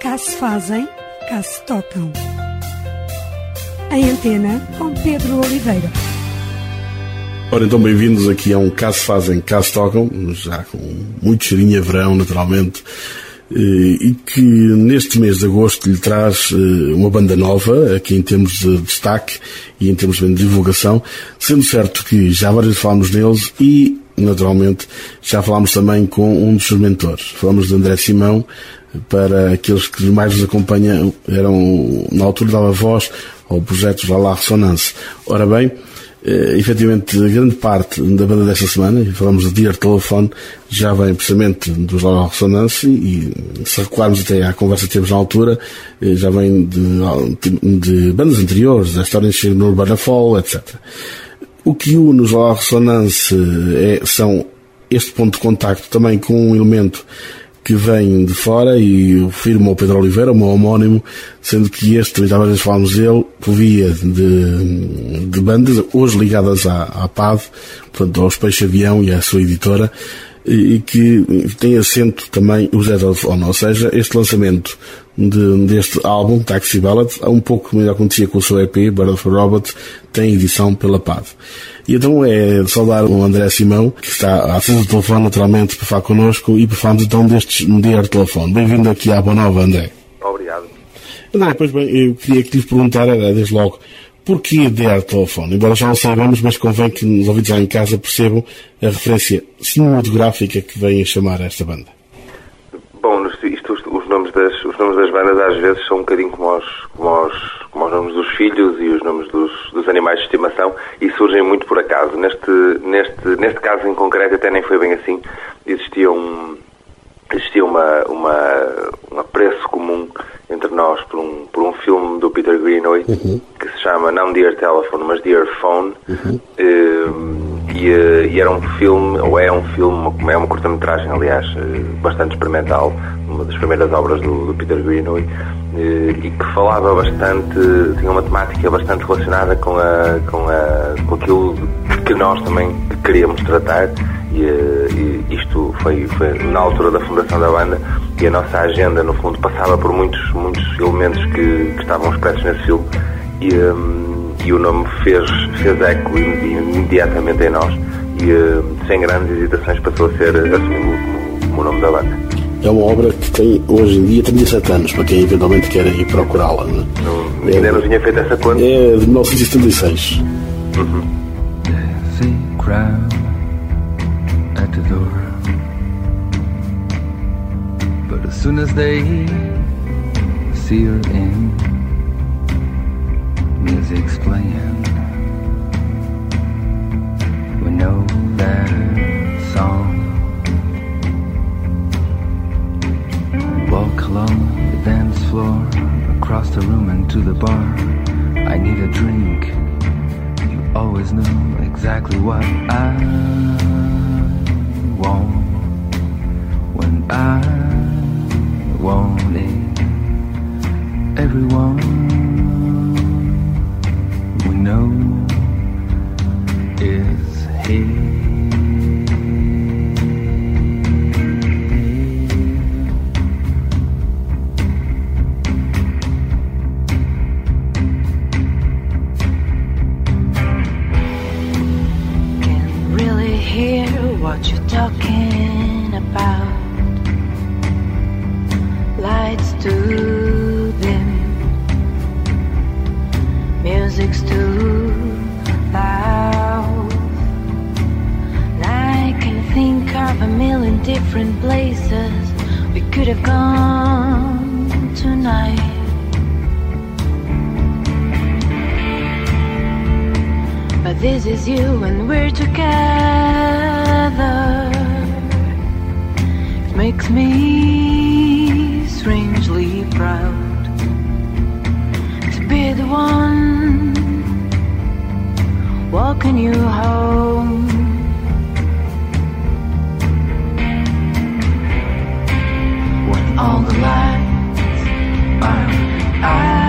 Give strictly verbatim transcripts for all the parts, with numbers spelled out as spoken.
Cá se fazem, cá se tocam. Em Antena, com Pedro Oliveira. Ora, então bem-vindos aqui a um Cá se fazem, cá se tocam, já com muito cheirinho a verão, naturalmente, e que neste mês de agosto lhe traz uma banda nova, aqui em termos de destaque e em termos de divulgação, sendo certo que já várias vezes falámos neles e, naturalmente, já falámos também com um dos seus mentores. Falamos de André Simão. Para aqueles que mais nos acompanham, eram, na altura dava voz ao projeto La Ressonance. Ora bem, eh, efetivamente, grande parte da banda desta semana, e falamos de Dear Telephone, já vem precisamente dos La Ressonance, e se recuarmos até à conversa que temos na altura, eh, já vem de, de bandas anteriores, da história de no Urbana Fall, etcétera. O que une os La Ressonance é, são este ponto de contacto também com um elemento que vem de fora, e eu firmo ao Pedro Oliveira, o meu homónimo, sendo que este, também já várias vezes falámos dele, por via de, de bandas, hoje ligadas à, à P A D, portanto, aos Peixe Avião e à sua editora, e, e que tem assento também o Zé Telefone, ou seja, este lançamento de, deste álbum, Taxi Ballad, um pouco como já acontecia com o seu E P, Bird of a Robot, tem edição pela P A D. E então é de saudar o André Simão, que está acesa do telefone naturalmente para falar connosco, e para falarmos então destes Dear Telefone. Bem-vindo aqui à Boa Nova, André. Obrigado. André, pois bem, eu queria que lhe perguntar, era, desde logo, porquê Dear Telefone? Embora já não saibamos, mas convém que os ouvintes lá em casa percebam a referência cinematográfica que vem a chamar esta banda. Bom, isto, os, nomes das, os nomes das bandas às vezes são um bocadinho como os, como os, como os nomes dos filhos e os nomes dos, dos animais de estimação, e surgem muito por acaso. Neste, neste, neste caso em concreto até nem foi bem assim. Existia um, existia uma, uma, um apreço comum entre nós por um, por um filme do Peter Greenaway, uhum, que se chama não Dear Telephone, mas Dear Phone, uhum. e, e era um filme, ou é um filme, é uma curta-metragem, aliás, bastante experimental, uma das primeiras obras do, do Peter Greenaway, e que falava bastante, tinha uma temática bastante relacionada com, a, com, a, com aquilo que nós também queríamos tratar. E, e isto foi, foi na altura da fundação da banda, e a nossa agenda no fundo passava por muitos, muitos elementos que, que estavam expressos nesse filme, e, um, e o nome fez, fez eco imediatamente em nós, e um, sem grandes hesitações passou a ser assumido como, como o nome da banda. É uma obra que tem hoje em dia trinta e sete anos, para quem eventualmente quer ir procurá-la, não é? Não, ainda é, não tinha feito essa conta. É de mil novecentos e setenta e seis. Uhum. At the door, but as soon as they see her in, music's playing. We know that song. Walk along the dance floor, across the room and to the bar. I need a drink. You always knew exactly what I want when I want it. Everyone we know is here. Can't really hear what you're talking about. Lights too dim, music's too loud. And I can think of a million different places we could have gone tonight. But this is you and we're together. It makes me strangely proud to be the one walking you home. When all the lights are out.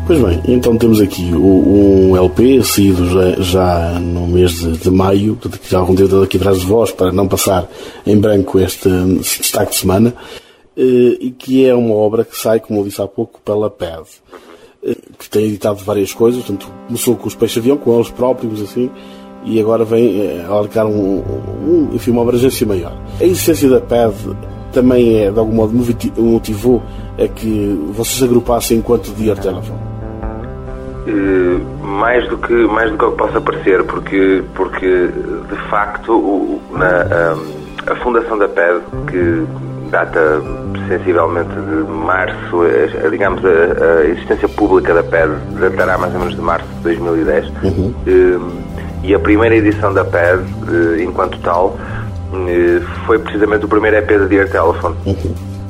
Pois bem, então temos aqui o, um L P saído já, já no mês de, de maio, portanto já há algum tempo aqui atrás de vós, para não passar em branco este destaque de semana, e que é uma obra que sai, como eu disse há pouco, pela P E D, que tem editado várias coisas, portanto começou com os Peixe-Avião, com eles próprios, assim, e agora vem a alargar um, um, enfim, uma abrangência maior. A existência da P E D também é, de algum modo, motivou a que vocês se agrupassem enquanto Dear Telephone? Uh, mais do que mais do que possa parecer, porque porque de facto o, na, a, a fundação da P E D, que data sensivelmente de março, a, digamos a, a existência pública da P E D datará mais ou menos de março de dois mil e dez, uhum. uh, e a primeira edição da P E D, uh, enquanto tal, uh, foi precisamente o primeiro E P de Dear Telephone. Uhum.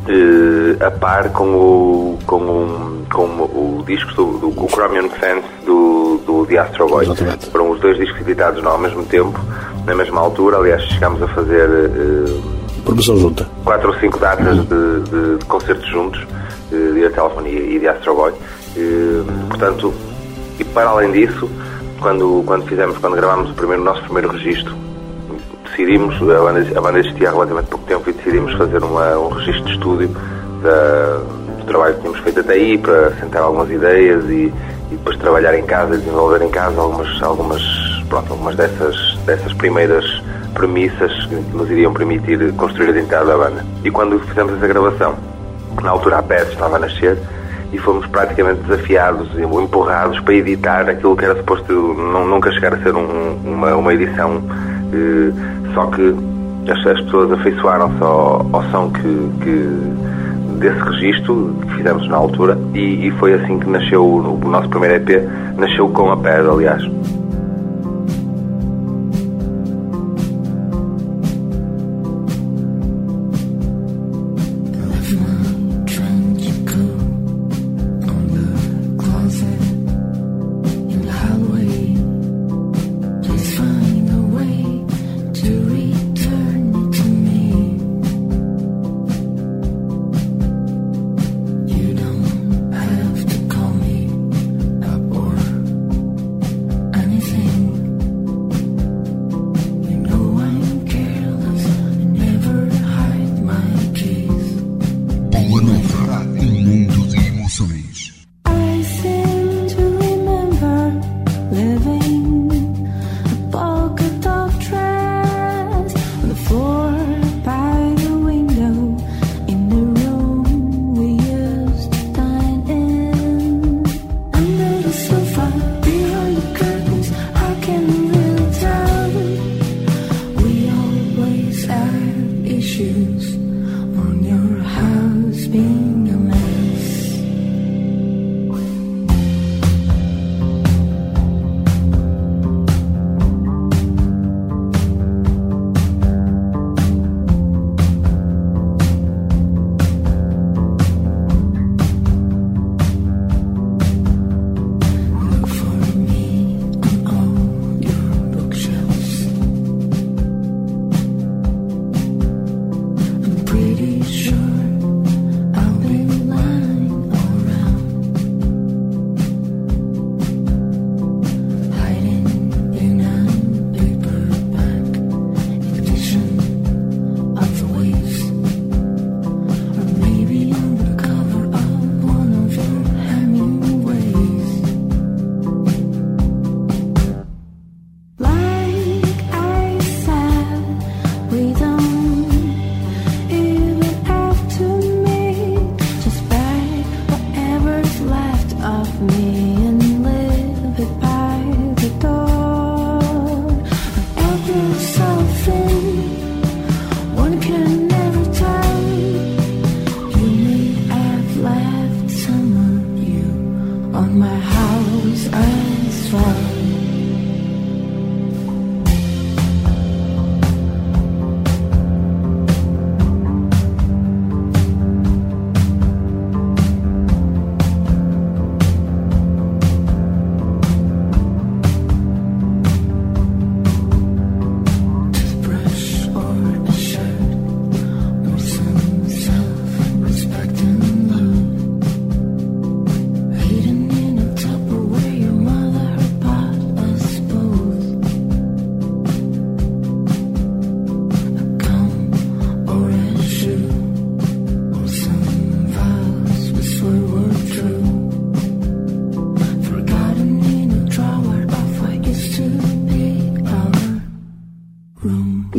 Uh, a par com o, com um, com o disco do, do o Chromium Sense do, do The Astro Boy. Exatamente. Foram os dois discos editados ao mesmo tempo, na mesma altura. Aliás, chegámos a fazer uh, produção junta, quatro ou cinco datas uhum. de, de, de concertos juntos, uh, The Telephone e, e The Astro Boy. Uh, portanto, e para além disso, quando, quando fizemos, quando gravámos o, primeiro, o nosso primeiro registro, decidimos, a banda, a banda existia há relativamente pouco tempo, e decidimos fazer uma, um registro de estúdio da, do trabalho que tínhamos feito até aí, para sentar algumas ideias e, e depois trabalhar em casa, desenvolver em casa algumas, algumas, pronto, algumas dessas, dessas primeiras premissas que nos iriam permitir construir a identidade da banda. E quando fizemos essa gravação, na altura a P E D estava a nascer, e fomos praticamente desafiados ou empurrados para editar aquilo que era suposto não, nunca chegar a ser um, uma, uma edição. Uh, só que as, as pessoas afeiçoaram-se ao, ao som que, que desse registro que fizemos na altura, e, e foi assim que nasceu o, o nosso primeiro E P, nasceu com a P E D, aliás. And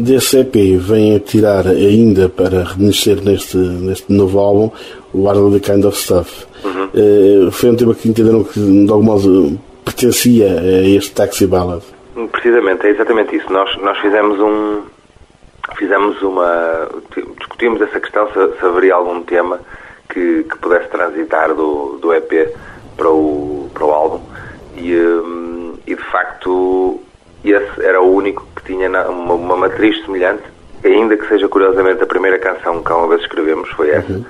desse E P vem a tirar ainda para renascer neste, neste novo álbum o Hardly the Kind of Stuff. Uhum. Uh, foi um tema que entenderam que de algum modo pertencia a este Taxi Ballad. Precisamente, é exatamente isso. Nós, nós fizemos um fizemos uma discutimos essa questão se, se haveria algum tema que, que pudesse transitar do, do E P para o, para o álbum e, um, e de facto esse era o único que tinha uma, uma matriz semelhante, ainda que seja curiosamente a primeira canção que uma vez escrevemos foi essa. Uhum.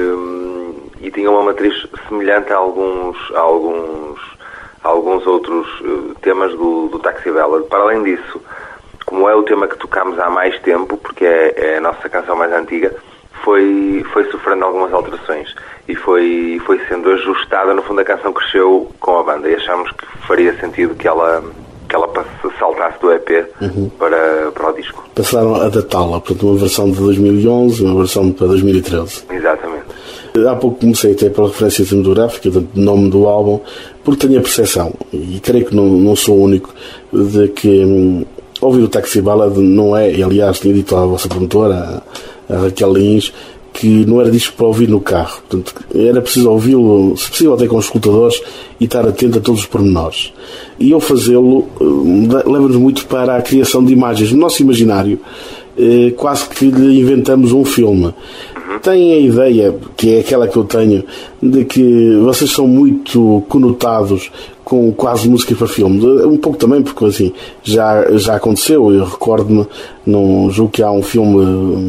Um, e tinha uma matriz semelhante a alguns, a alguns, a alguns outros uh, temas do, do Taxi Ballad. Para além disso, como é o tema que tocámos há mais tempo, porque é, é a nossa canção mais antiga, foi, foi sofrendo algumas alterações e foi, foi sendo ajustada. No fundo, a canção cresceu com a banda e achámos que faria sentido que ela, que ela saltasse do E P uhum. para, para o disco. Passaram a datá-la, portanto, uma versão de dois mil e onze e uma versão para dois mil e treze. Exatamente. Há pouco comecei até pela referência cinematográfica, do nome do álbum, porque tenho a percepção, e creio que não, não sou o único, de que hum, ouvir o Taxi Ballad não é, e aliás tinha dito à vossa promotora, a, a Raquel Lins, que não era disco para ouvir no carro. Portanto, era preciso ouvi-lo, se possível até com os escutadores, e estar atento a todos os pormenores. E ao fazê-lo, leva-nos muito para a criação de imagens. No nosso imaginário, eh, quase que lhe inventamos um filme. Tem a ideia, que é aquela que eu tenho, de que vocês são muito conotados com quase música para filme. Um pouco também, porque assim, já, já aconteceu. Eu recordo-me, num jogo que há um filme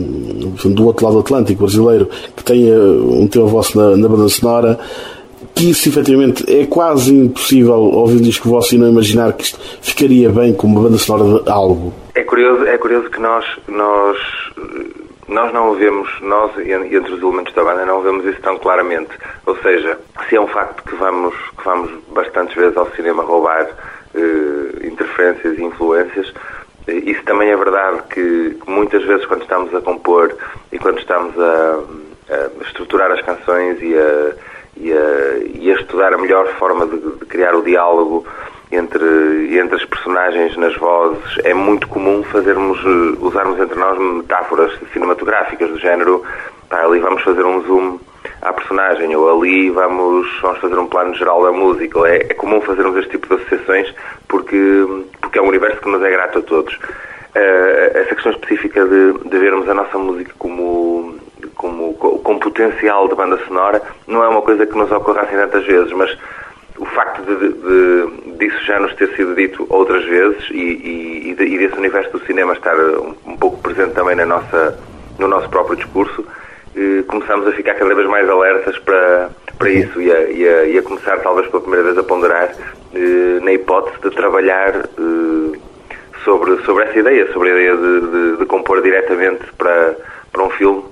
um, do outro lado do Atlântico, brasileiro, que tem um tema vosso na, na banda sonora, que isso efetivamente é quase impossível ouvir um disco vosso e não imaginar que isto ficaria bem como uma banda sonora de algo. É curioso, é curioso que nós... nós... Nós não o vemos, nós, entre os elementos da banda, não vemos isso tão claramente. Ou seja, se é um facto que vamos, que vamos bastantes vezes ao cinema roubar eh, interferências e influências, eh, isso também é verdade que, que muitas vezes quando estamos a compor e quando estamos a, a estruturar as canções e a, e, a, e a estudar a melhor forma de, de criar o diálogo entre, entre as personagens nas vozes, é muito comum fazermos, usarmos entre nós metáforas cinematográficas do género, pá, ali vamos fazer um zoom à personagem, ou ali vamos, vamos fazer um plano geral da música. É, é comum fazermos este tipo de associações porque, porque é um universo que nos é grato a todos. Uh, essa questão específica de, de vermos a nossa música como, como, com potencial de banda sonora não é uma coisa que nos ocorra assim tantas vezes, mas o facto de, de, de, disso já nos ter sido dito outras vezes e, e, e, de, e desse universo do cinema estar um, um pouco presente também na nossa, no nosso próprio discurso, eh, começamos a ficar cada vez mais alertas para, para isso e a, e, a, e a começar talvez pela primeira vez a ponderar eh, na hipótese de trabalhar eh, sobre, sobre essa ideia, sobre a ideia de, de, de compor diretamente para, para um filme.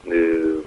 Eh,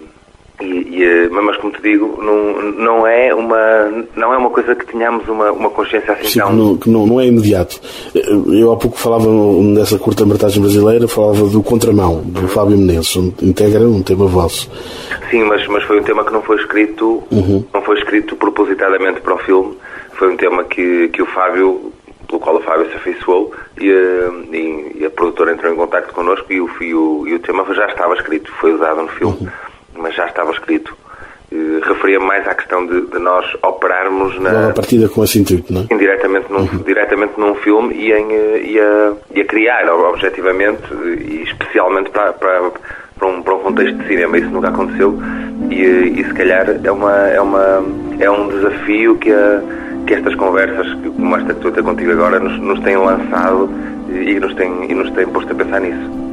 E, e, mas como te digo, não, não, é uma, não é uma coisa que tenhamos uma, uma consciência assim. Sim, tão... que não, que não, não é imediato. Eu há pouco falava nessa curta-metragem brasileira, falava do Contramão, do Fábio Menezes, onde integra um tema vosso. Sim, mas, mas foi um tema que não foi escrito, uhum. não foi escrito propositadamente para o filme. Foi um tema que, que o Fábio, pelo qual o Fábio se afeiçoou, e a, e, e a produtora entrou em contacto connosco e o, e, o, e o tema já estava escrito, foi usado no filme. Uhum. Mas já estava escrito. Uh, referia-me mais à questão de, de nós operarmos na... Logo a partida com esse intuito, não é? Indiretamente num, uhum. diretamente num filme e, em, e, a, e a criar, objetivamente, e especialmente para, para, para, um, para um contexto de cinema. Isso nunca aconteceu e, e se calhar é, uma, é, uma, é um desafio que, a, que estas conversas, como esta que estou a ter contigo agora, nos, nos têm lançado e nos têm, e nos têm posto a pensar nisso.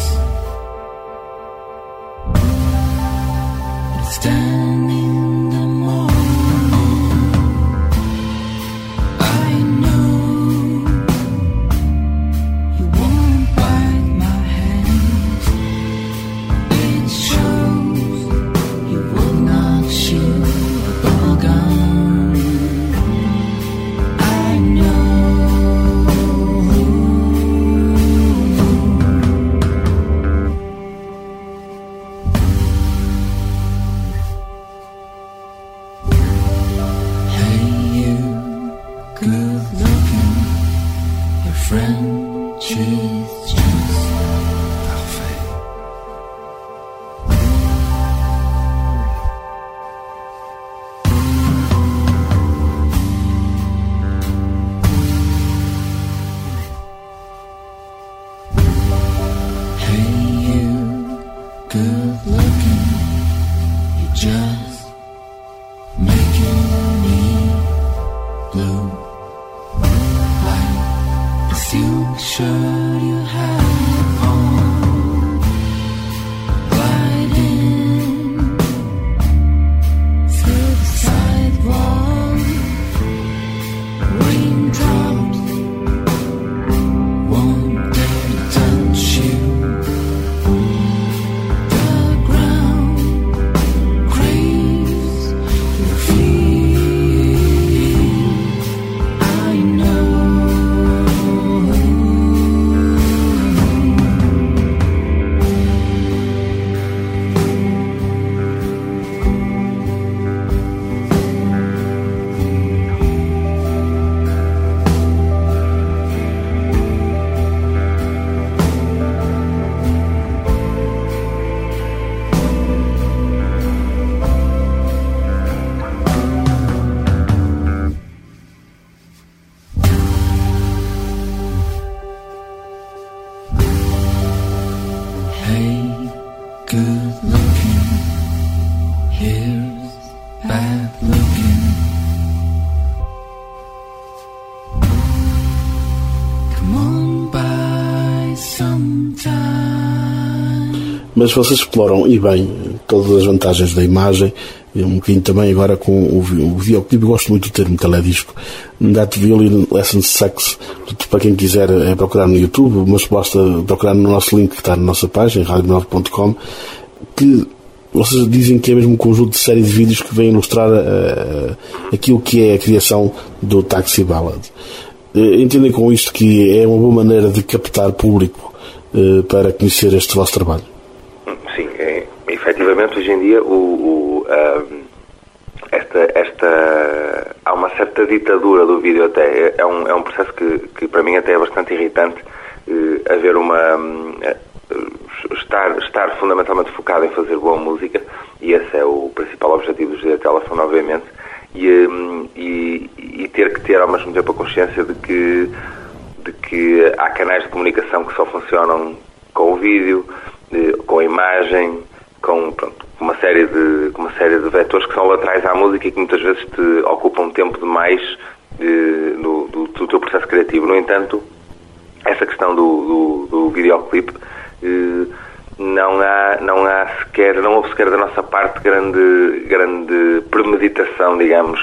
Standing in the good looking, your friend, she's just parfait. Hey you, good looking, you just making me blue. Like the silk shirt you have on, gliding through the sidewalk. Raindrops won't dare to touch you. The ground craves your feet. I know. Hey, good looking, here's bad looking. Come on by sometime. Mas vocês exploram, e bem, todas as vantagens da imagem, e um bocadinho também agora com o, vi- o videoclipe. Eu gosto muito do termo teledisco. That Violin Lesson Sex, para quem quiser é procurar no YouTube, mas basta procurar no nosso link que está na nossa página, radio nove ponto com, que vocês dizem que é mesmo um conjunto de série de vídeos que vem ilustrar uh, aquilo que é a criação do Taxi Ballad. Uh, entendem com isto que é uma boa maneira de captar público uh, para conhecer este vosso trabalho? Sim, é, efetivamente hoje em dia o, o, um, esta, esta, há uma certa ditadura do vídeo até. É um, é um processo que, que para mim até é bastante irritante, uh, haver uma... Um, estar, estar fundamentalmente focado em fazer boa música, e esse é o principal objetivo do G D Telefone, obviamente, e, um, e, e ter que ter ao mesmo tempo a consciência de que, de que há canais de comunicação que só funcionam com o vídeo, de, com a imagem, com pronto, uma série de uma série de vetores que são laterais à música e que muitas vezes te ocupam tempo demais de, do, do, do teu processo criativo. No entanto, essa questão do, do, do videoclipe, eh, não há não há sequer não houve sequer da nossa parte grande grande premeditação, digamos,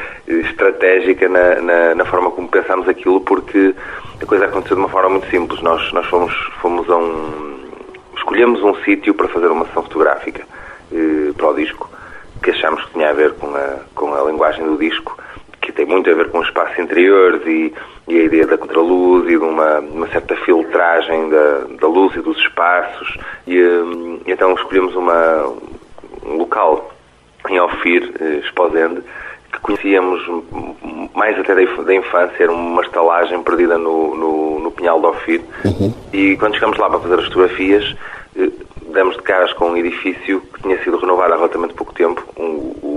estratégica na, na, na forma como pensámos aquilo, porque a coisa aconteceu de uma forma muito simples. Nós nós fomos fomos a um escolhemos um sítio para fazer uma sessão fotográfica eh, para o disco, que achámos que tinha a ver com a, com a linguagem do disco, que tem muito a ver com os espaços interiores e, e a ideia da contraluz e de uma, uma certa filtragem da, da luz e dos espaços, e, e então escolhemos uma, um local em Ofir, eh, Esposende, que conhecíamos mais até da, da infância. Era uma estalagem perdida no, no, no Pinhal de Ofir. Uhum. E quando chegamos lá para fazer as fotografias, eh, demos de caras com um edifício que tinha sido renovado há relativamente pouco tempo. Um,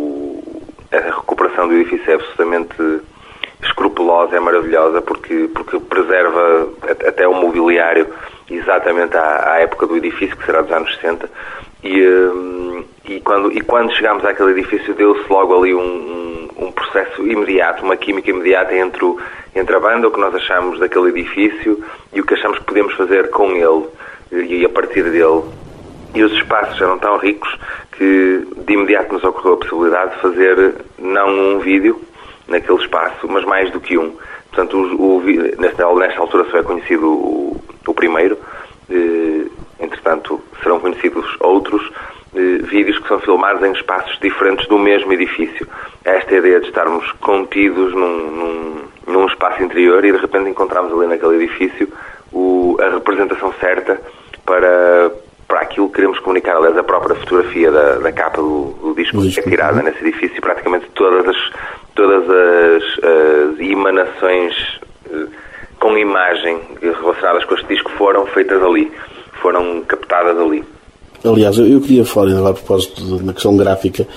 o, a recuperação do edifício é absolutamente escrupulosa, é maravilhosa, porque, porque preserva até o mobiliário exatamente à, à época do edifício, que será dos anos sessenta. E, um, e, quando, e quando chegámos àquele edifício, deu-se logo ali um, um, um processo imediato, uma química imediata entre, o, entre a banda, o que nós achamos daquele edifício e o que achamos que podemos fazer com ele e a partir dele. E os espaços eram tão ricos que de imediato nos ocorreu a possibilidade de fazer não um vídeo naquele espaço, mas mais do que um. Portanto, o, o, nesta, nesta altura só é conhecido o, o primeiro, eh, entretanto serão conhecidos outros eh, vídeos que são filmados em espaços diferentes do mesmo edifício. Esta é a ideia de estarmos contidos num, num, num espaço interior e de repente encontramos ali naquele edifício o, a representação certa para... para aquilo que queremos comunicar. Aliás, a própria fotografia da, da capa do, do disco é tirada nesse edifício. Praticamente todas as, todas as, as emanações uh, com imagem relacionadas com este disco foram feitas ali, foram captadas ali. Aliás, eu queria falar agora a propósito da questão gráfica,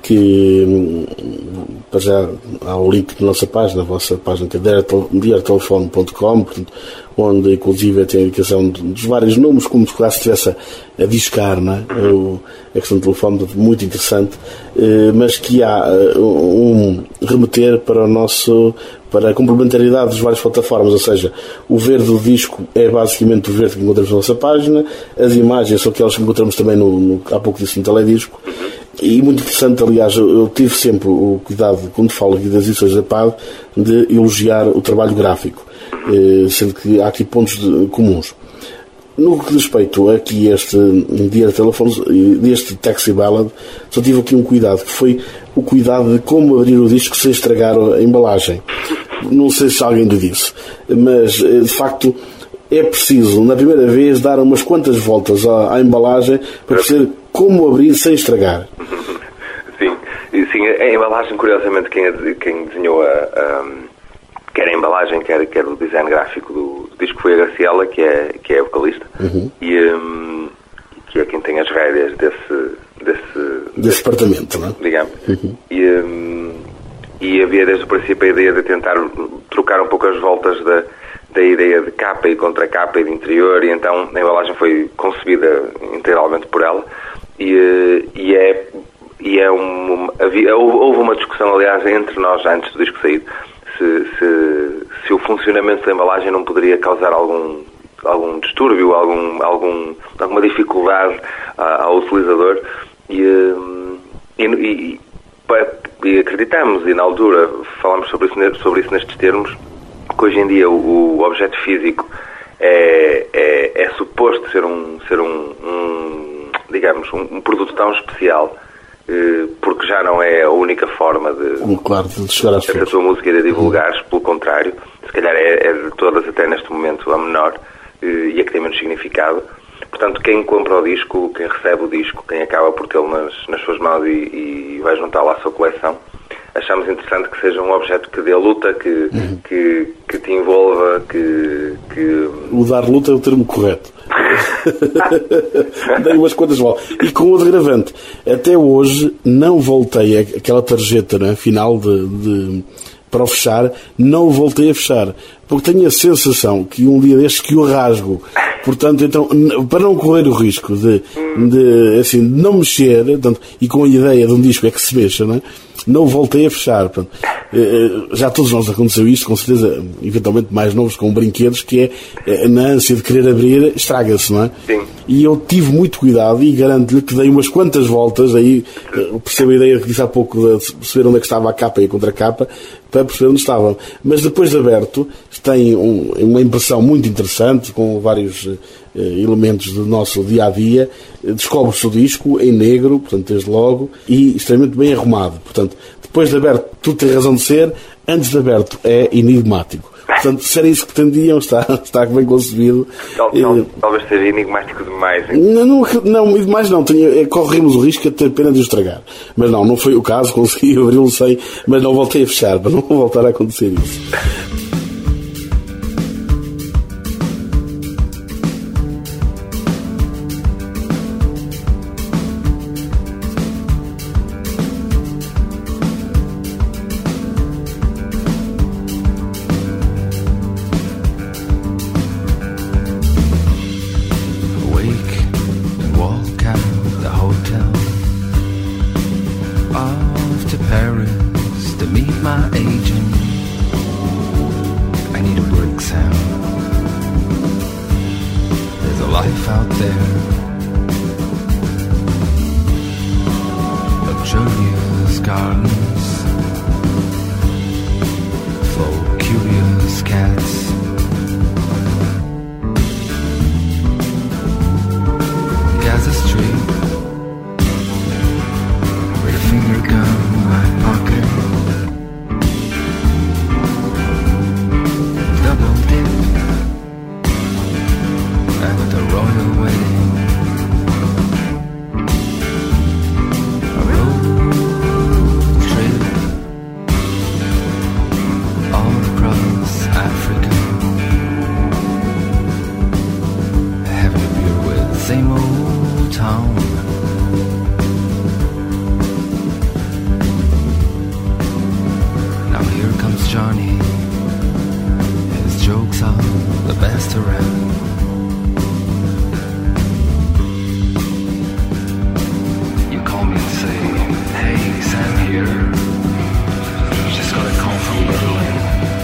que para já há o link na nossa página, a vossa página que é diartelefone ponto com, onde inclusive tem a indicação dos vários números, como se quase estivesse a, a discar, não é? O, a questão do telefone muito interessante, mas que há um remeter para o nosso, para a complementaridade das várias plataformas, ou seja, o verde do disco é basicamente o verde que encontramos na nossa página, as imagens são aquelas que encontramos também no, no há pouco disse no teledisco, e muito interessante, aliás, eu tive sempre o cuidado, quando falo aqui das edições da P A D, de elogiar o trabalho gráfico, sendo que há aqui pontos de, comuns. No que diz respeito aqui a este Dear Telephones, deste Taxi Ballad, só tive aqui um cuidado, que foi o cuidado de como abrir o disco sem estragar a embalagem. Não sei se alguém lhe disse, mas de facto é preciso, na primeira vez, dar umas quantas voltas à, à embalagem para perceber como abrir sem estragar. Sim, sim, a embalagem, curiosamente, quem, quem desenhou a, a, quer a embalagem, quer, quer o design gráfico do, do disco foi a Graciela, que é, que é a vocalista, uhum. e um, que é quem tem as rédeas desse, desse, desse departamento, não é? Digamos. Uhum. E, um, e havia desde o princípio a ideia de tentar trocar um pouco as voltas da, da ideia de capa e contra-capa e de interior, e então a embalagem foi concebida integralmente por ela, e, e é, e é um, havia, houve uma discussão, aliás, entre nós antes do disco sair, se, se, se o funcionamento da embalagem não poderia causar algum, algum distúrbio, algum, algum, alguma dificuldade ao utilizador, e, e, e, e acreditamos, e na altura falámos sobre isso, sobre isso nestes termos, que hoje em dia o, o objeto físico é, é, é suposto ser um, ser um, um digamos, um, um produto tão especial, eh, porque já não é a única forma de, um, claro, de chegar às pessoas, a tua música e de divulgares, pelo contrário, se calhar é, é de todas até neste momento a menor, eh, e a que tem menos significado. Portanto, quem compra o disco, quem recebe o disco, quem acaba por tê-lo nas, nas suas mãos e, e vai juntá-lo à sua coleção, achamos interessante que seja um objeto que dê luta, que, uhum. que, que te envolva, que, que... O dar luta é o termo correto. Dei umas quantas voltas. E com o agravante, até hoje não voltei aquela tarjeta, né, final de, de, para o fechar, não voltei a fechar, porque tenho a sensação que um dia destes que o rasgo. Portanto, então, para não correr o risco de, de, assim, de não mexer, portanto, e com a ideia de um disco é que se mexa, não é? Não voltei a fechar. Portanto, já todos nós aconteceu isto, com certeza, eventualmente mais novos com brinquedos, que é, na ânsia de querer abrir, estraga-se, não é? Sim. E eu tive muito cuidado e garanto-lhe que dei umas quantas voltas, aí percebo a ideia que disse há pouco de perceber onde é que estava a capa e a contracapa, para perceber onde estavam. Mas depois de aberto, tem um, uma impressão muito interessante, com vários uh, elementos do nosso dia-a-dia. Descobre-se o disco em negro, portanto, desde logo, e extremamente bem arrumado. Portanto, depois de aberto, tudo tem razão de ser, antes de aberto é enigmático. Portanto, se era isso que pretendiam, está, está bem concebido. Tal, tal, uh, talvez seja enigmático demais. Não, não, não, demais não. Tinha, corremos o risco de ter pena de o estragar. Mas não, não foi o caso, consegui abri-lo sem, mas não voltei a fechar, para não voltar a acontecer isso. Trip to rent. You call me and say, hey, Sam here. Just got a call from Berlin.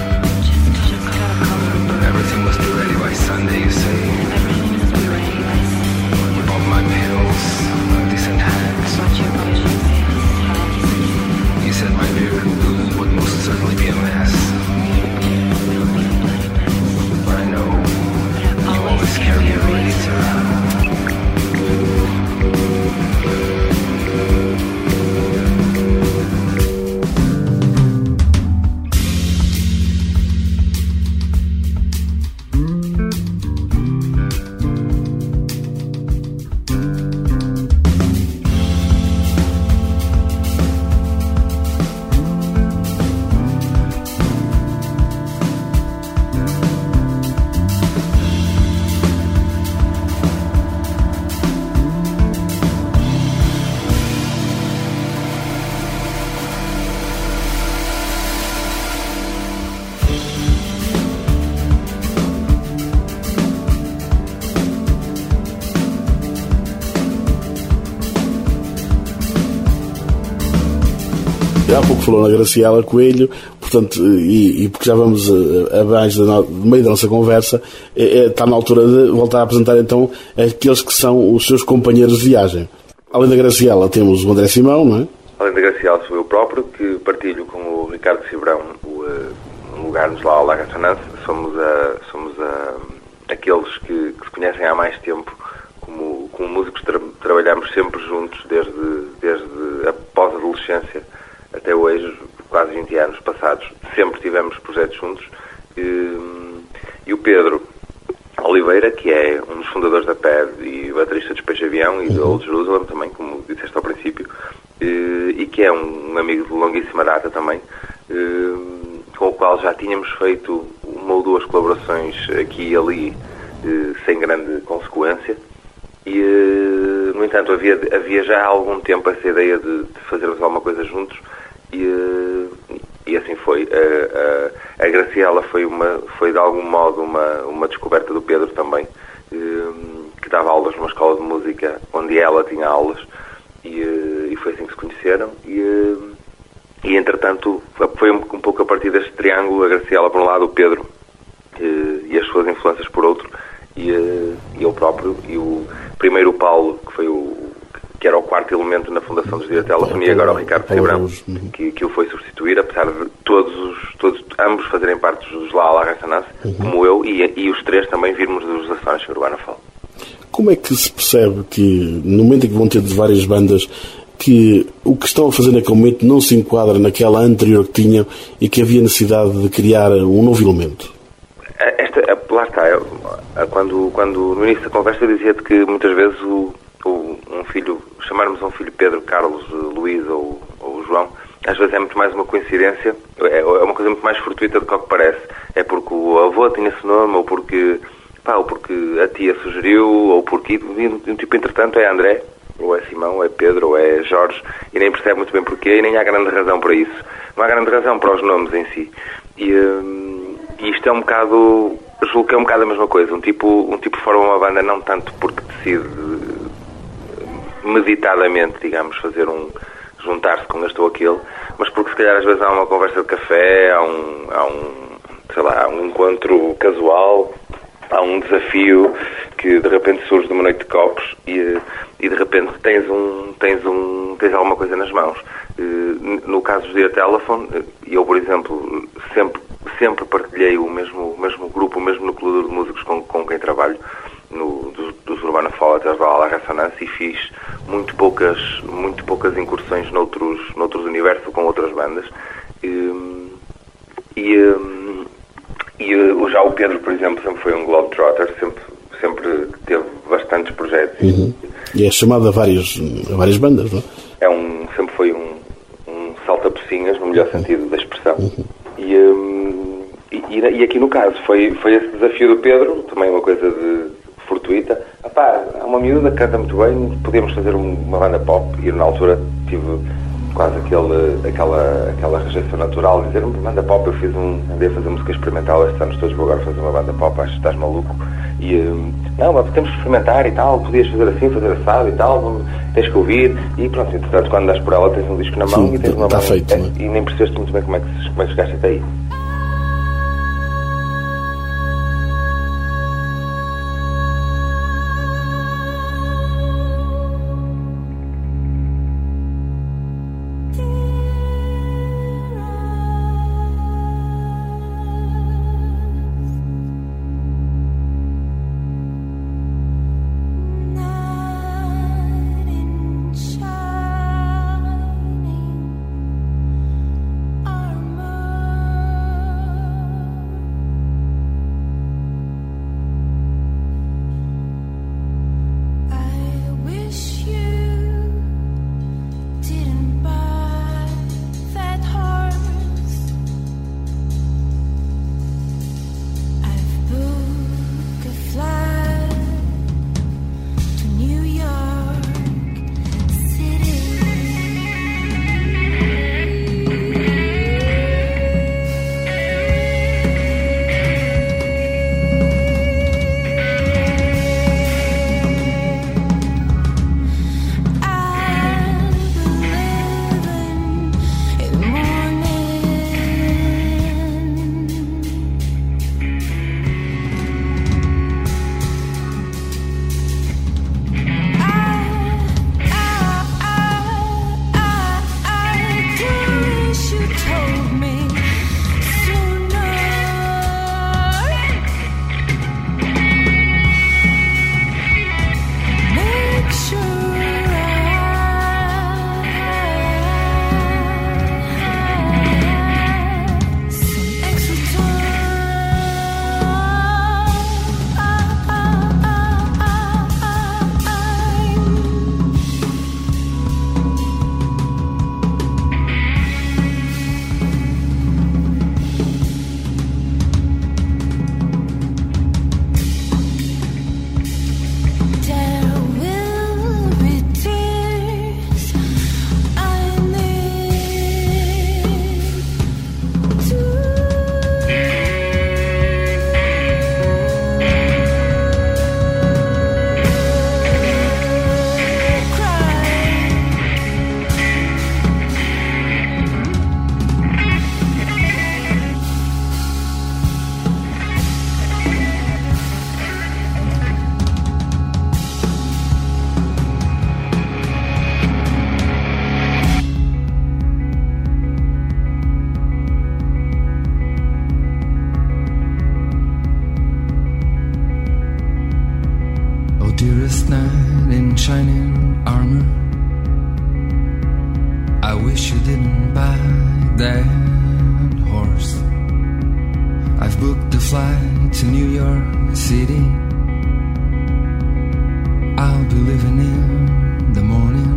But everything must be ready by Sunday, you say. You bought my pills, decent hands. You said my beard would most certainly be a mess. But I know you always carry a razor. Há pouco falou na Graciela Coelho, portanto, e, e porque já vamos abaixo do meio da nossa conversa, é, é, está na altura de voltar a apresentar então aqueles que são os seus companheiros de viagem. Além da Graciela temos o André Simão, não é? Além da Graciela sou eu próprio, que partilho com o Ricardo Cibrão o, um lugar nos La La Ressonance. Somos, a, somos a, aqueles que, que se conhecem há mais tempo como, como músicos, tra, trabalhamos sempre juntos desde, desde a pós-adolescência até hoje, quase vinte anos passados, sempre tivemos projetos juntos. E, e o Pedro Oliveira, que é um dos fundadores da P E D e baterista de Peixe Avião e do Old Jerusalem também, como disseste ao princípio, e, e que é um, um amigo de longuíssima data também, e, com o qual já tínhamos feito uma ou duas colaborações aqui e ali, e, sem grande consequência. E, no entanto, havia, havia já há algum tempo essa ideia de, de fazermos alguma coisa juntos. E, e assim foi. A, a, a Graciela foi, uma, foi de algum modo uma, uma descoberta do Pedro também, que dava aulas numa escola de música onde ela tinha aulas, e, e foi assim que se conheceram. E, e entretanto foi um, um pouco a partir deste triângulo, a Graciela por um lado, o Pedro e, e as suas influências por outro, e, e eu próprio, e o primeiro o Paulo, que foi o que era o quarto elemento na fundação dos Dias de Telefonia, e agora o Ricardo Cibrão, que, que o foi substituir, apesar de todos os, todos, ambos fazerem parte dos La La Ressonance, uhum. como eu, e, e os três também virmos dos Ações Urbana Fall. Como é que se percebe que, no momento em que vão ter de várias bandas, que o que estão a fazer naquele momento não se enquadra naquela anterior que tinham e que havia necessidade de criar um novo elemento? Esta, lá está, eu, quando, quando no início da conversa eu dizia-te que muitas vezes o um filho, chamarmos um filho Pedro, Carlos, Luís ou, ou João, às vezes é muito mais uma coincidência, é, é uma coisa muito mais fortuita do que o que parece. É porque o avô tinha esse nome, ou porque, pá, ou porque a tia sugeriu, ou porque, um tipo, entretanto, é André, ou é Simão, ou é Pedro, ou é Jorge, e nem percebe muito bem porquê, e nem há grande razão para isso. Não há grande razão para os nomes em si. E, hum, e isto é um bocado, julgo que é um bocado a mesma coisa. Um tipo, um tipo forma uma banda não tanto porque decide meditadamente, digamos, fazer um juntar-se com este ou aquele, mas porque se calhar às vezes há uma conversa de café, há um, há um sei lá, há um encontro casual, há um desafio que de repente surge de uma noite de copos e, e de repente tens um tens um tens alguma coisa nas mãos. No caso do Dear Telephone, eu, por exemplo, sempre sempre partilhei o mesmo o mesmo grupo, o mesmo núcleo de músicos com, com quem trabalho, no, dos, dos Urbana Fall até os da La La Ressonance, e fiz muito poucas, muito poucas incursões noutros, noutros universos com outras bandas. E, e, e já o Pedro, por exemplo, sempre foi um globetrotter, sempre, sempre teve bastantes projetos. Uhum. E é chamado a várias, a várias bandas, não é? É um, sempre foi um, um salta-pocinhas, no melhor sentido da expressão. Uhum. E, um, e, e aqui no caso foi, foi esse desafio do Pedro, também uma coisa de fortuita. Epá, há uma miúda que canta muito bem, podíamos fazer uma banda pop, e eu, na altura tive, quase aquele, aquela, aquela rejeição natural, dizer, banda pop, eu fiz um, andei a fazer música experimental estes anos todos, vou agora fazer uma banda pop, acho que estás maluco. E, não, mas temos que experimentar e tal, podias fazer assim, fazer assado e tal, tens que ouvir, e pronto, entretanto, quando das por ela, tens um disco na mão. Sim, e tens uma tá mão, feito, é, não é? E nem percebeste muito bem como é que, como é que chegaste até aí. Dearest knight in shining armor, I wish you didn't buy that horse. I've booked a flight to New York City. I'll be leaving in the morning.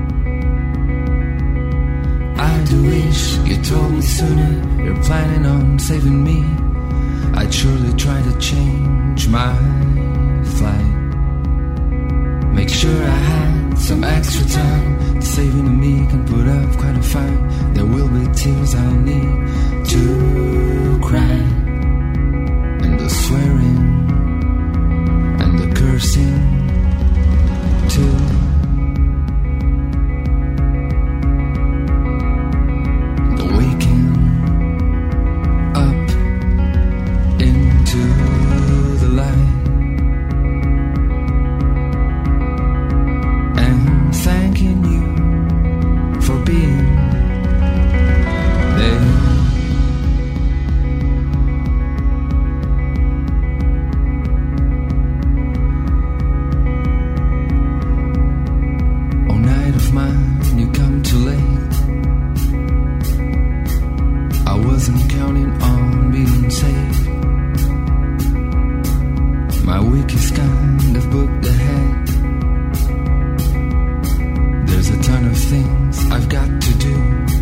I do wish you told me sooner you're planning on saving me. I'd surely try to change my flight. Make sure I had some extra time to save you and me can put up quite a fight. There will be tears I'll need to cry, and the swearing and the cursing too. The waking up into the light. Thanking you for being there. Oh, night of mine, you come too late. I wasn't counting on being safe. My week is kind of booked ahead. There's a ton of things I've got to do.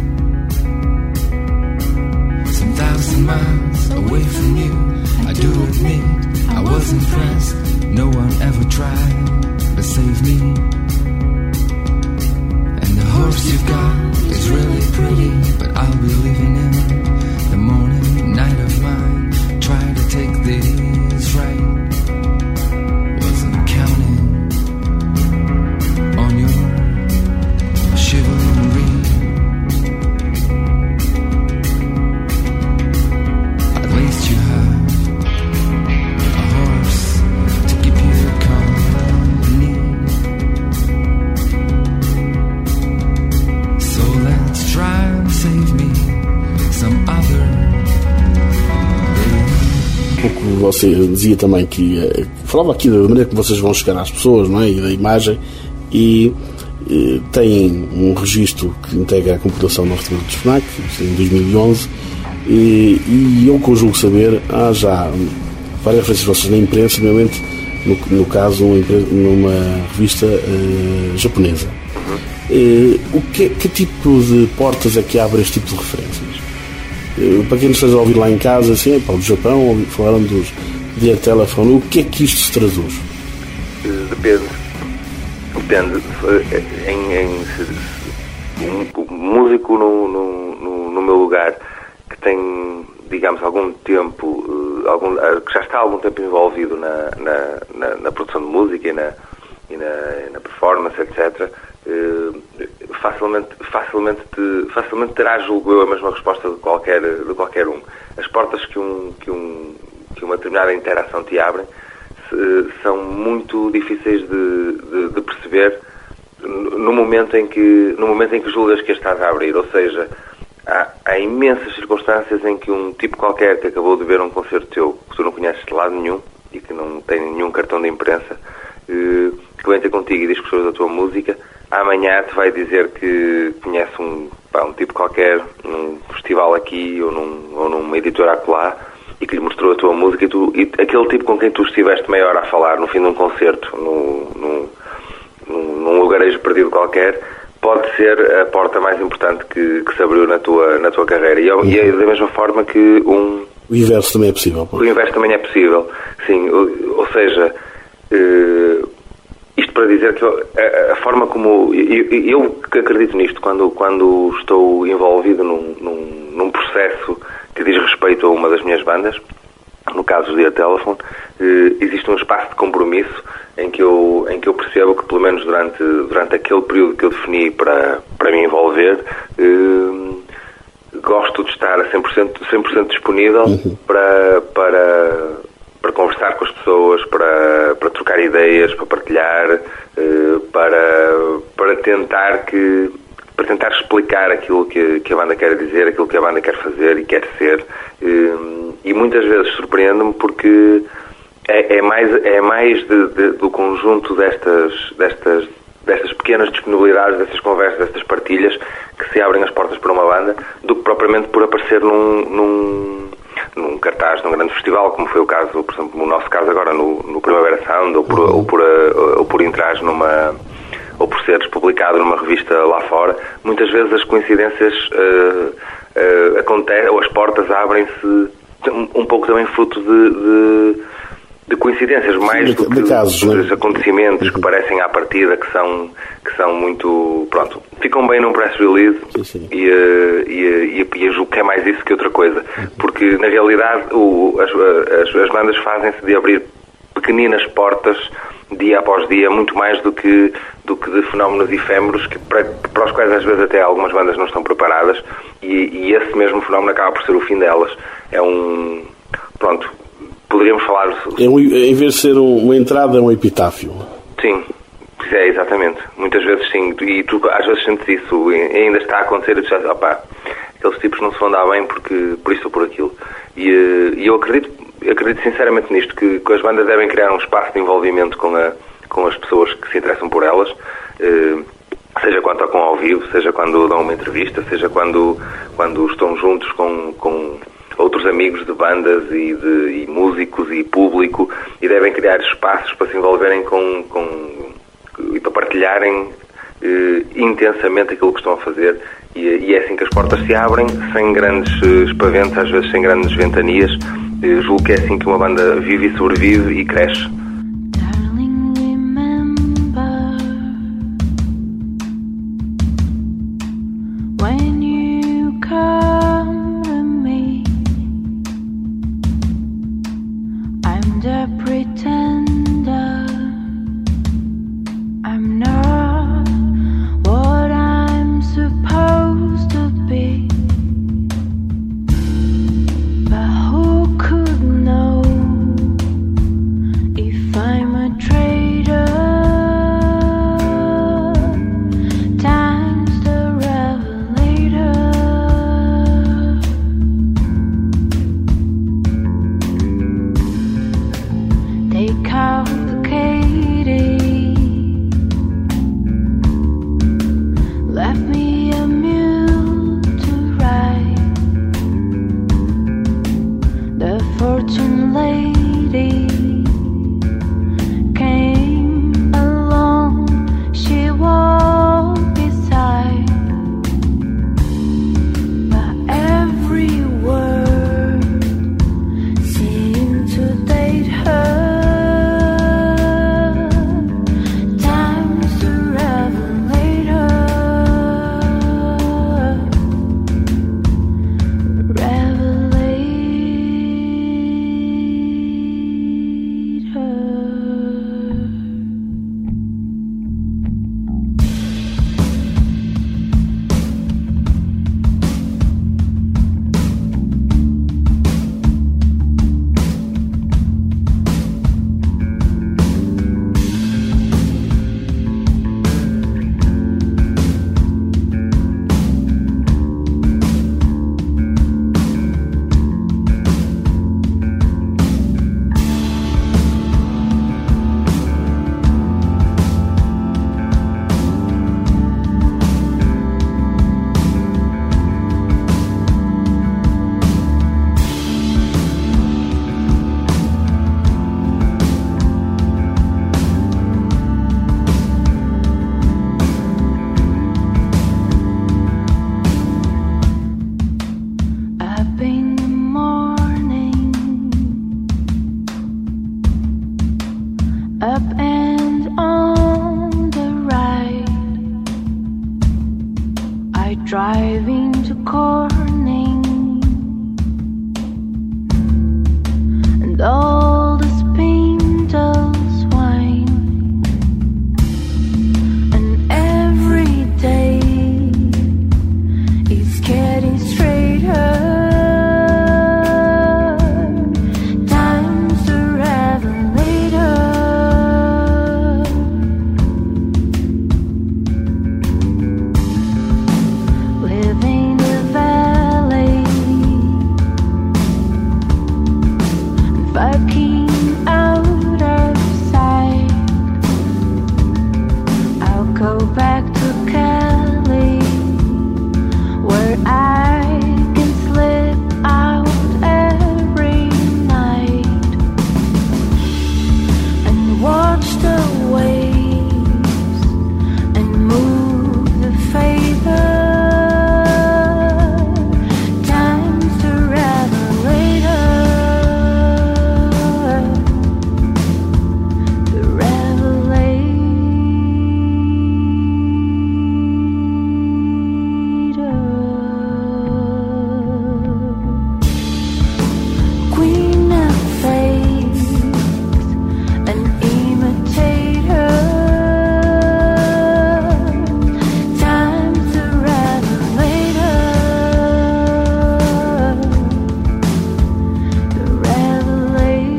Some thousand miles away from you, I do admit I was impressed. No one ever tried to save me. And the house you've got is really pretty, but I'll be living in the morning night of mine. Try to take this right. Wasn't counting on your chivalry. At least you have a horse to keep you company. So let's try and save me some other day. Um pouco você dizia também que eh, falava aqui da maneira como vocês vão chegar às pessoas, não é? E da imagem, e eh, tem um registro que integra a computação no Festival de FNAC em dois mil e onze, e, e eu conjugo saber, há já várias referências vossas na imprensa, obviamente no, no caso uma imprensa, numa revista eh, japonesa. Eh, o que, que tipo de portas é que abre este tipo de referências? Eh, para quem nos esteja a ouvir lá em casa, assim, pá, do Japão, falaram dos Direct Telephone, o que é que isto se traduz? Depende. Depende. Em, em, um, um músico no, no, no, no meu lugar que tem, digamos, algum tempo, algum, que já está há algum tempo envolvido na, na, na, na produção de música e na, e na, na performance, etcétera, facilmente, facilmente, te, facilmente terá, julgo eu, a mesma resposta de qualquer, de qualquer um. As portas que, um, que, um, que uma determinada interação te abrem são muito difíceis de, de, de perceber no momento em que no momento em que julgas que as estás a abrir. Ou seja, há, há imensas circunstâncias em que um tipo qualquer que acabou de ver um concerto teu, que tu não conheces de lado nenhum e que não tem nenhum cartão de imprensa, eh, que vem ter contigo e diz que gostou da tua música, amanhã te vai dizer que conhece um, pá, um tipo qualquer num festival aqui ou, num, ou numa editora acolá, e que lhe mostrou a tua música, e, tu, e aquele tipo com quem tu estiveste meia hora a falar no fim de um concerto, no, no, num, num lugarejo perdido qualquer, pode ser a porta mais importante que, que se abriu na tua, na tua carreira. E, uhum. e é da mesma forma que um... O inverso também é possível. Pô. O inverso também é possível, sim. Ou, ou seja, uh, isto para dizer que eu, a, a forma como... Eu, eu que acredito nisto, quando, quando estou envolvido num, num, num processo que diz respeito a uma das minhas bandas, no caso do Direct Telephone, eh, existe um espaço de compromisso em que eu, em que eu percebo que, pelo menos durante, durante aquele período que eu defini para, para me envolver, eh, gosto de estar a cem por cento, cem por cento disponível uhum. para, para, para conversar com as pessoas, para, para trocar ideias, para partilhar, eh, para, para tentar que... para tentar explicar aquilo que, que a banda quer dizer, aquilo que a banda quer fazer e quer ser. E muitas vezes surpreende-me porque é, é mais, é mais de, de, do conjunto destas, destas, destas pequenas disponibilidades, destas conversas, destas partilhas, que se abrem as portas para uma banda, do que propriamente por aparecer num, num, num cartaz, num grande festival, como foi o caso, por exemplo, no nosso caso agora, no, no Primavera Sound, ou por, ou por, ou por entrar numa... ou por seres publicado numa revista lá fora. Muitas vezes as coincidências uh, uh, acontecem, ou as portas abrem-se um, um pouco também fruto de, de, de coincidências, mais sim, de, do que de casos, de, né? de acontecimentos uhum. que parecem à partida, que são, que são muito... pronto, ficam bem num press release sim, sim. E, uh, e, e, e eu julgo que é mais isso que outra coisa. Uhum. Porque, na realidade, o, as, as, as bandas fazem-se de abrir pequeninas portas dia após dia, muito mais do que, do que de fenómenos efêmeros que, para, para os quais às vezes até algumas bandas não estão preparadas, e, e esse mesmo fenómeno acaba por ser o fim delas. É um... pronto, poderíamos falar... É um, em vez de ser um, uma entrada, é um epitáfio. Sim, é, exatamente. Muitas vezes sim, e tu às vezes sentes isso, e ainda está a acontecer, e tu já, opá, aqueles tipos não se vão dar bem porque, por isso ou por aquilo. E, e eu acredito Eu acredito sinceramente nisto, que, que as bandas devem criar um espaço de envolvimento com, a, com as pessoas que se interessam por elas, eh, seja quando tocam ao vivo, seja quando dão uma entrevista, seja quando, quando estão juntos com, com outros amigos de bandas e, de, e músicos e público, e devem criar espaços para se envolverem com, com, e para partilharem eh, intensamente aquilo que estão a fazer. E, e é assim que as portas se abrem, sem grandes espaventos, às vezes sem grandes ventanias. Eu julgo que é assim que uma banda vive e sobrevive e cresce. and a pretender. I'm not what I'm supposed to be, but who could know if I'm a traitor? Time's the revelator. Take out the Katie, left me a mule to ride. The fortune lady came along, she walked beside, but every word seemed to date her. Time's the revelator. Up in the morning, up and on the ride, I drive into Corning, and all the spindles whine, and every day it's getting straighter. Time's the revelator. Living the valley, fucking out of sight. I'll go back to Cali, where I can slip out every night and watch the waves and move the favor. Time's the revelator. The revelator. Queen of fakes, an imitator. Time's the revelator. The revelator.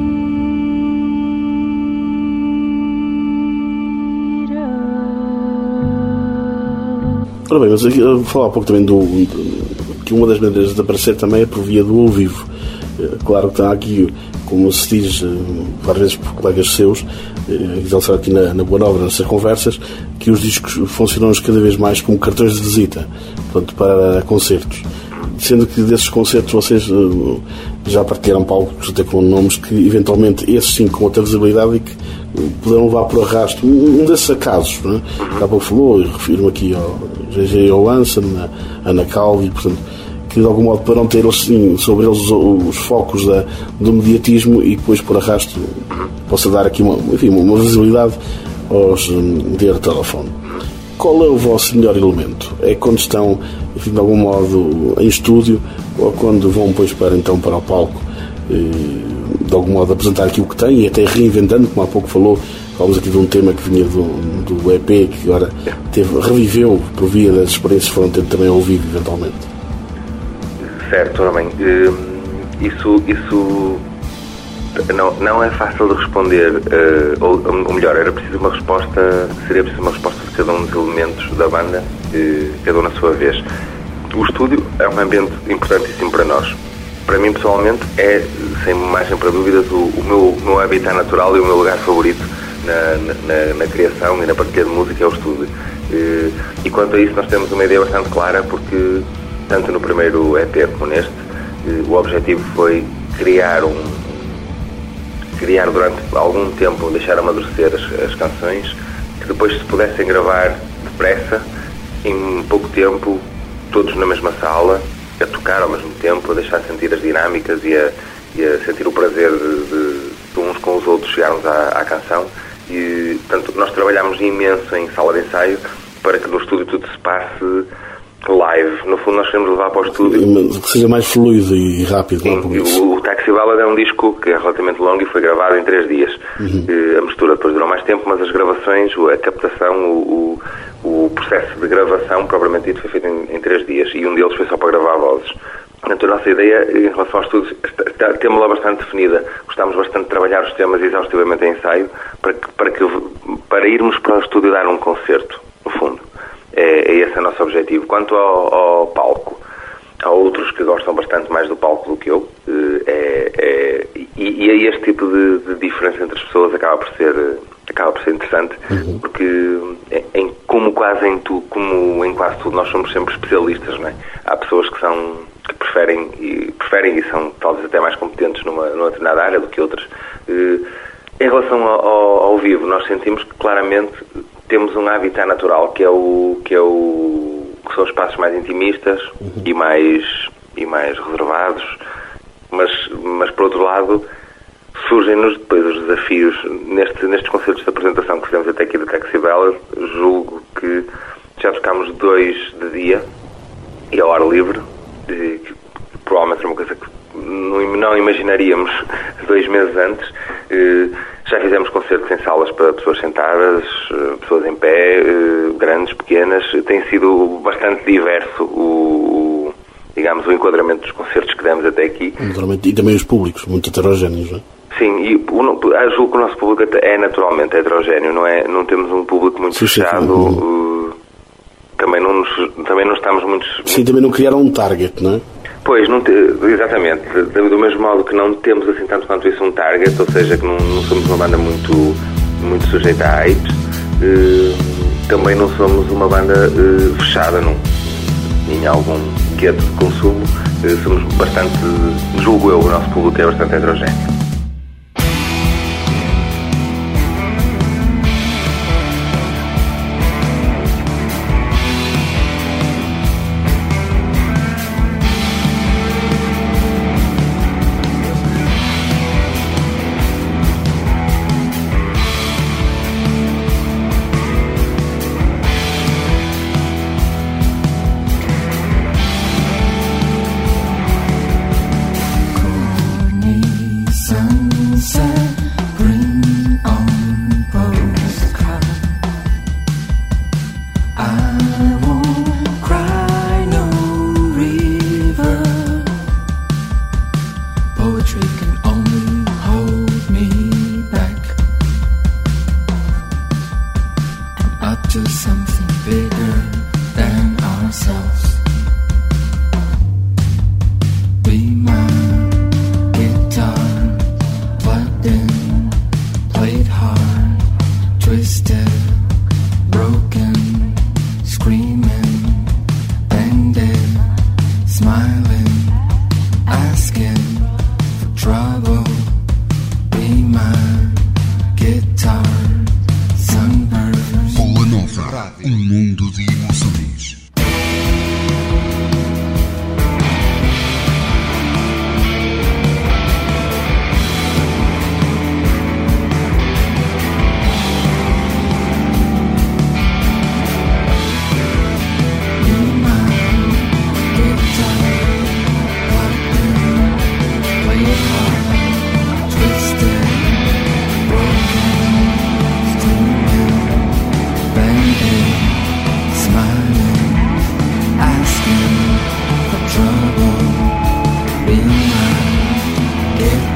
Ora bem, mas aqui, eu falar um pouco também do, que uma das maneiras de aparecer também é por via do ao vivo. Claro que está aqui, como se diz várias vezes por colegas seus, exalçar aqui na, na Boa Nova, nessas conversas, que os discos funcionam cada vez mais como cartões de visita, portanto, para concertos. Sendo que desses concertos vocês já partilharam palcos até com nomes que eventualmente esses sim com outra visibilidade e que poderão levar por arrasto um desses acasos, não é? Há pouco falou, eu refiro-me aqui ao G G Johansson, a Ana Calvi, portanto, que de algum modo poderão ter assim, sobre eles os, os focos da, do mediatismo e depois por arrasto possa dar aqui uma, enfim, uma visibilidade aos um, de telefone. Qual é o vosso melhor elemento? É quando estão, enfim, de algum modo em estúdio ou quando vão depois para, então, para o palco, eh, de algum modo apresentar aqui o que tem e até reinventando, como há pouco falou, falamos aqui de um tema que vinha do, do E P, que agora teve, reviveu por via das experiências que foram tendo também ao vivo, eventualmente. Certo, também. Isso, isso não, não é fácil de responder, ou, ou melhor, era preciso uma resposta, seria preciso uma resposta de cada um dos elementos da banda, cada um na sua vez. O estúdio é um ambiente importantíssimo para nós. Para mim, pessoalmente, é, sem margem para dúvidas, o, o meu, meu habitat natural e o meu lugar favorito na, na, na criação e na partilha de música é o estúdio. E, e quanto a isso, nós temos uma ideia bastante clara, porque, tanto no primeiro E P como neste, o objetivo foi criar um criar durante algum tempo, deixar amadurecer as, as canções, que depois se pudessem gravar depressa, em pouco tempo, todos na mesma sala, a tocar ao mesmo tempo, a deixar sentir as dinâmicas e a, e a sentir o prazer de, de, de uns com os outros chegarmos à, à canção. E, portanto, nós trabalhámos imenso em sala de ensaio para que no estúdio tudo se passe live. No fundo, nós queremos levar para o estúdio... Que seja mais fluido e rápido. Sim, o, o Taxi Ballad é um disco que é relativamente longo e foi gravado em três dias. Uhum. A mistura depois durou mais tempo, mas as gravações, a captação, o, o, o processo de gravação, propriamente dito, foi feito em, em três dias. E um deles foi só para gravar vozes. Portanto, a nossa ideia, em relação aos estudos, temos-la bastante definida. Gostamos bastante de trabalhar os temas exaustivamente em ensaio para, que, para, que, para irmos para o estúdio dar um concerto, no fundo. É, é esse o nosso objetivo. Quanto ao, ao palco, há outros que gostam bastante mais do palco do que eu. É, é, e, e este tipo de, de diferença entre as pessoas acaba por ser, acaba por ser interessante, uhum. porque em, como quase em tudo, como em quase tudo, nós somos sempre especialistas, não é? Há pessoas que são que preferem e preferem e são talvez até mais competentes numa, numa determinada área do que outras. Em relação ao, ao, ao vivo, nós sentimos que claramente temos um habitat natural que é o que é o que são espaços mais intimistas uhum. e mais e mais reservados, mas mas por outro lado surgem-nos depois os desafios neste, nestes concertos de apresentação que fizemos até aqui do Taxi Ballad. Julgo que já tocámos dois de dia e ao ar livre, que provavelmente é uma coisa que não, não imaginaríamos dois meses antes. Já fizemos concertos em salas para pessoas sentadas, pessoas em pé, grandes, pequenas. Tem sido bastante diverso o, o digamos, o enquadramento dos concertos que demos até aqui. E também os públicos, muito heterogéneos, não é? Sim, e o, julgo que o nosso público é naturalmente heterogéneo, não, é, não temos um público muito sim, fechado. Sim, uh, também, não nos, também não estamos muito... Sim, também não criaram um target, não é? Pois, não te, exatamente. Do mesmo modo que não temos assim tanto quanto isso um target, ou seja, que não, não somos uma banda muito, muito sujeita a hypes, uh, também não somos uma banda uh, fechada num, em algum gueto de consumo. Uh, somos bastante, julgo eu, o nosso público é bastante heterogéneo. Sun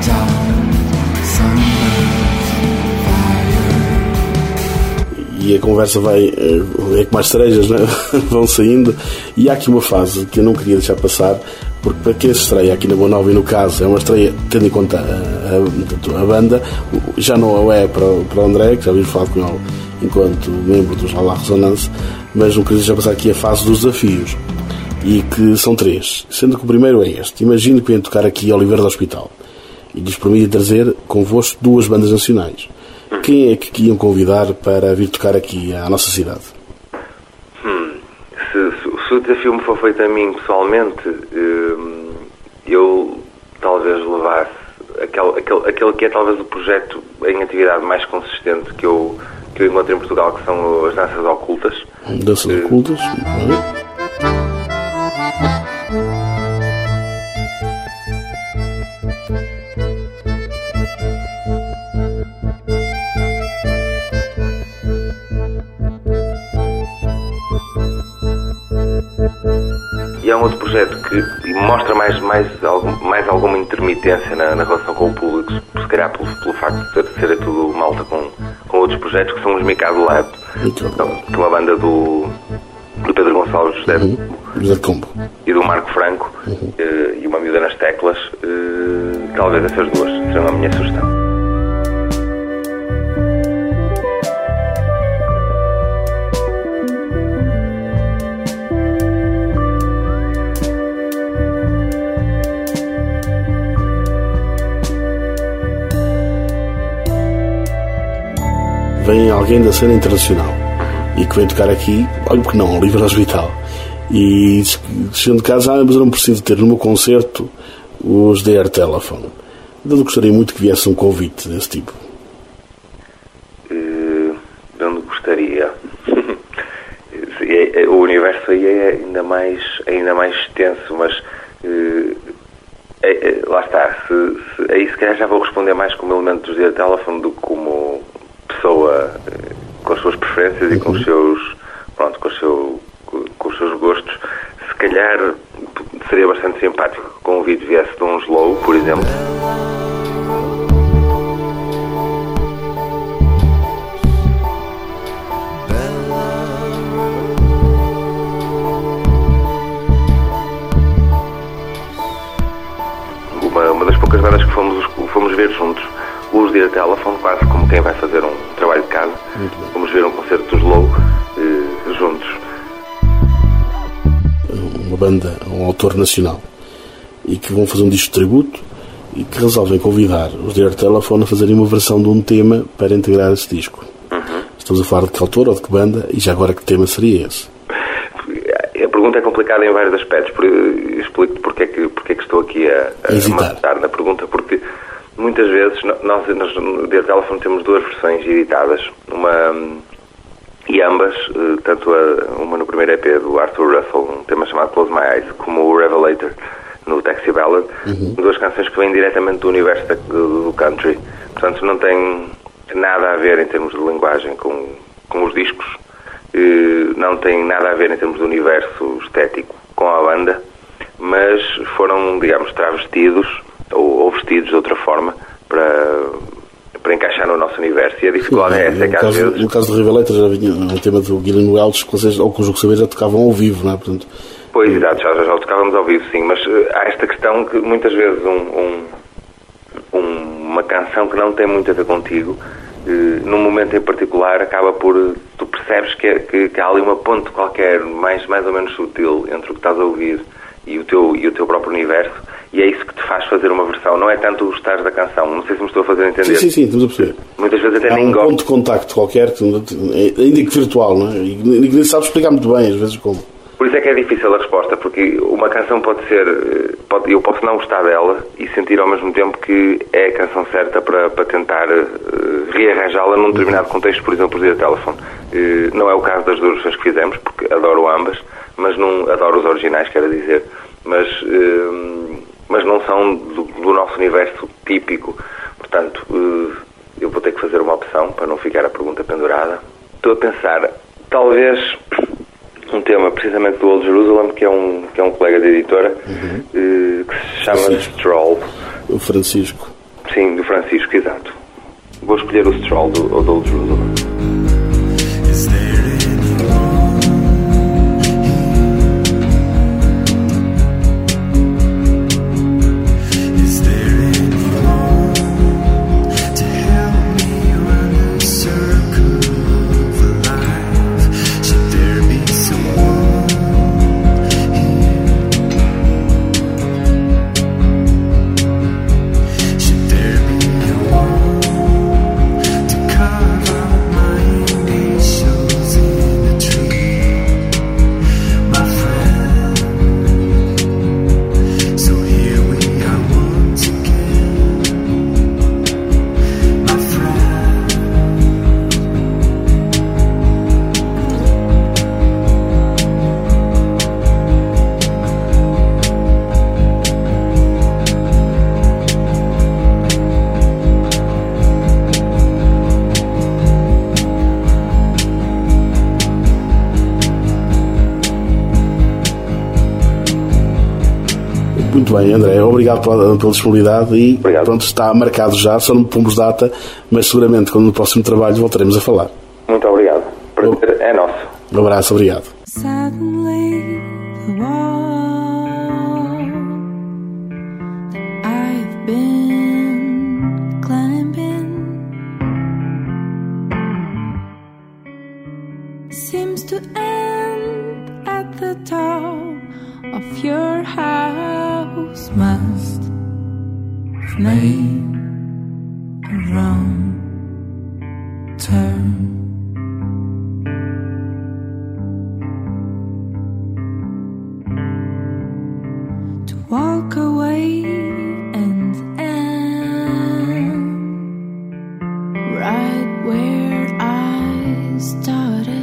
E a conversa vai, é como as cerejas, né? Vão saindo, e há aqui uma fase que eu não queria deixar passar, porque para quem se estreia aqui na Boa Nova, e no caso é uma estreia tendo em conta a, a, a banda, já não é para, para o André, que já vimos falar com ele enquanto membro dos La Resonance, mas não queria deixar passar aqui a fase dos desafios, e que são três, sendo que o primeiro é este. Imagino que vêm tocar aqui ao Oliveira do Hospital e lhes permitem trazer convosco duas bandas nacionais. Quem é que iam convidar para vir tocar aqui à nossa cidade? Hum, se, se, se o desafio me for feito a mim pessoalmente, hum, eu talvez levasse aquele, aquele, aquele que é talvez o projeto em atividade mais consistente que eu, que eu encontro em Portugal, que são as danças ocultas. Danças uh, ocultas? Uhum. E é um outro projeto que mostra mais, mais, mais alguma intermitência na, na relação com o público, se calhar pelo, pelo facto de ser, ser tudo malta com, com outros projetos, que são os Mikado Lab, que é uma banda do, do Pedro Gonçalves José, uhum. José Combo e do Marco Franco, uhum. e, e uma miúda nas teclas. Talvez essas duas serão a minha sugestão. Vem alguém da cena internacional e que vem tocar aqui, olha porque não, ao Oliveira do Hospital, e chegando de casa, ah, mas eu não preciso ter no meu concerto os The Air Telephone. Eu gostaria muito que viesse um convite desse tipo. Uh, de onde gostaria? O universo aí é ainda mais, ainda mais extenso, mas uh, é, é, lá está, se, se, aí se calhar já vou responder mais como elemento dos The Air Telephone do que como pessoa com as suas preferências e com os seus, pronto, com, o seu, com os seus gostos. Se calhar seria bastante simpático que o convite viesse de um Slow, por exemplo. Uma, uma das poucas bandas que fomos, fomos ver juntos, os The Telephone, quase como quem vai fazer um trabalho de casa. Vamos ver um concerto dos Low eh, juntos. Uma banda, um autor nacional, e que vão fazer um disco de tributo e que resolvem convidar os The Telephone a fazerem uma versão de um tema para integrar esse disco. Uhum. Estamos a falar de que autor ou de que banda, e já agora que tema seria esse? A pergunta é complicada em vários aspectos. Por, explico-te porque é que, porque é que estou aqui a, a, a matar na pergunta, porque muitas vezes nós, nós no The Telephone temos duas versões editadas, uma, e ambas, tanto a, uma no primeiro E P do Arthur Russell, um tema chamado Close My Eyes, como o Revelator no Taxi Ballad, uhum. duas canções que vêm diretamente do universo do, do country, portanto não tem nada a ver em termos de linguagem com, com os discos, não tem nada a ver em termos de universo estético com a banda, mas foram, digamos, travestidos ou, ou vestidos de outra forma para, para encaixar no nosso universo. E a dificuldade Sim, é essa, é que às caso, vezes... No caso do Revelator já vinha um tema do Gillian Welch, que vocês, ou cujo saber, já tocavam ao vivo, não é? Portanto... Pois, exato, já, já tocávamos ao vivo, sim, mas uh, há esta questão que muitas vezes um, um, um, uma canção que não tem muito a ver contigo, uh, num momento em particular, acaba por... Uh, tu percebes que, é, que, que há ali uma ponte qualquer, mais, mais ou menos sutil, entre o que estás a ouvir e o teu, e o teu próprio universo, e é isso que te faz fazer uma versão. Não é tanto gostares da canção, não sei se me estou a fazer entender. Sim, sim, sim, estamos a perceber. Muitas vezes até há nem um gosto. ponto de contacto qualquer, ainda que virtual, não é? E nem sabes explicar muito bem, às vezes, como. Por isso é que é difícil a resposta, porque uma canção pode ser... Pode, eu posso não gostar dela e sentir ao mesmo tempo que é a canção certa para, para tentar uh, rearranjá-la num determinado contexto, por exemplo, de telefone. Uh, não é o caso das duas versões que fizemos, porque adoro ambas, mas não adoro os originais, quero dizer, mas, uh, mas não são do, do nosso universo típico. Portanto, uh, eu vou ter que fazer uma opção para não ficar a pergunta pendurada. Estou a pensar, talvez... um tema precisamente do Old Jerusalem, que é um, que é um colega da editora, uhum. eh, que se chama Francisco. Stroll. O Francisco. Francisco, exato. Vou escolher o Stroll do, do Old Jerusalem. Muito bem, André, obrigado pela, pela disponibilidade e obrigado. Pronto, está marcado já, só não pomos data, mas seguramente quando no próximo trabalho voltaremos a falar. Muito obrigado. Prazer é nosso. Um abraço, obrigado. Suddenly the wall that I've been climbing seems to end at the top of your house. Must have made a wrong turn. To walk away and end right where I started.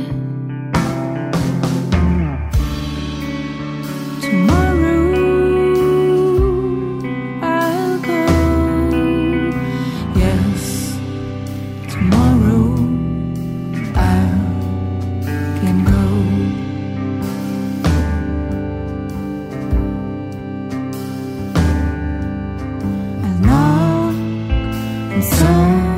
Song